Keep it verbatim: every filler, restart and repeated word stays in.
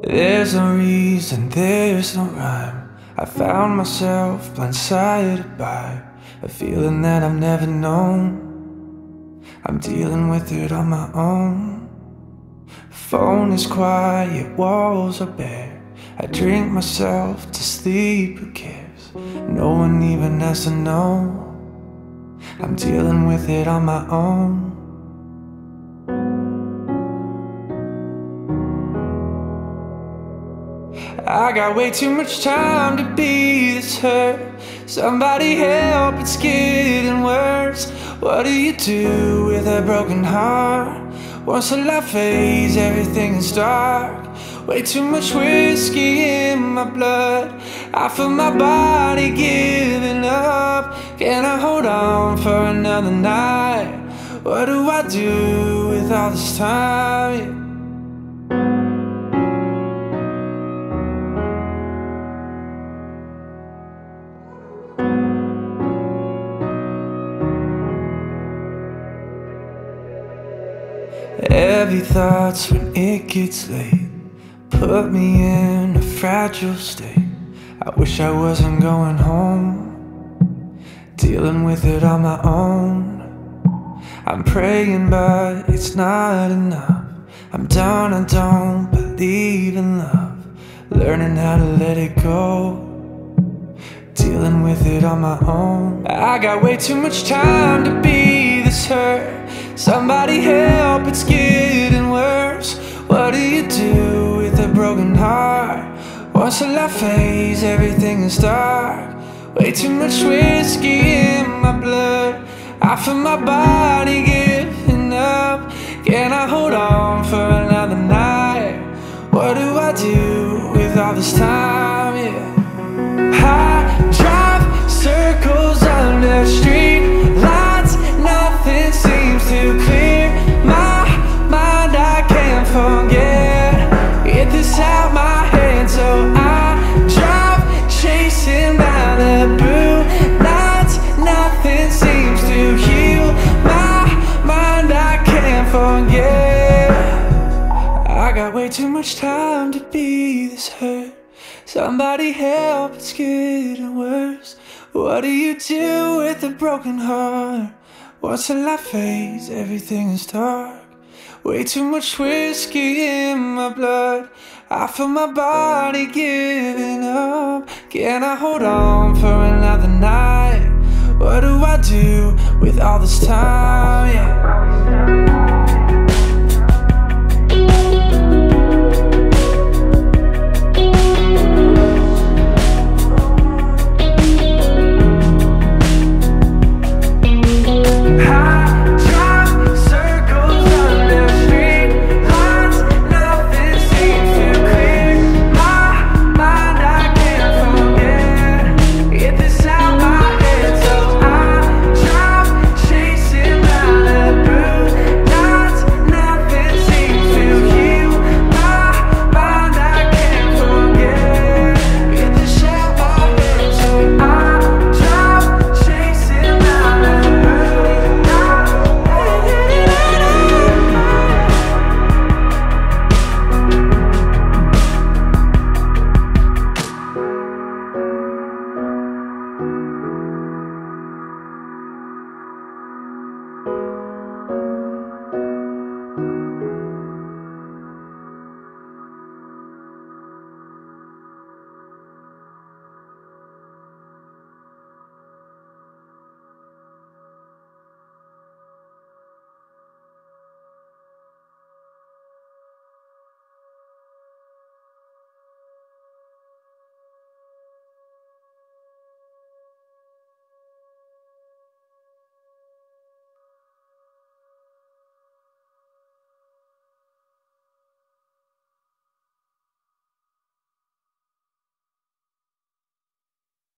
There's no reason, there's no rhyme. I found myself blindsided by a feeling that I've never known. I'm dealing with it on my own. Phone is quiet, walls are bare. I drink myself to sleep, who cares? No one even has to know. I'm dealing with it on my own. I got way too much time to be this hurt. Somebody help, it's getting worse. What do you do with a broken heart? Once the light fades, everything is dark. Way too much whiskey in my blood. I feel my body giving up. Can I hold on for another night? What do I do with all this time? Heavy thoughts when it gets late put me in a fragile state. I wish I wasn't going home, dealing with it on my own. I'm praying but it's not enough. I'm done, I don't believe in love. Learning how to let it go, dealing with it on my own. I got way too much time to be this hurt. Somebody help, it's getting worse. What do you do with a broken heart? Once the light fades, everything is dark. Way too much whiskey in my blood. I feel my body giving up. Can I hold on for another night? What do I do with all this time? Yeah. I drive circles under street lights. Nothing seems to clear my mind. I can't forget. Get this out my head, so I drive chasing Malibu nights. Nothing seems to heal my mind. I can't forget. I got way too much time to be this hurt. Somebody help, it's getting worse. What do you do with a broken heart? Once the light fades, everything is dark. Way too much whiskey in my blood. I feel my body giving up. Can I hold on for another night? What do I do with all this time? Yeah.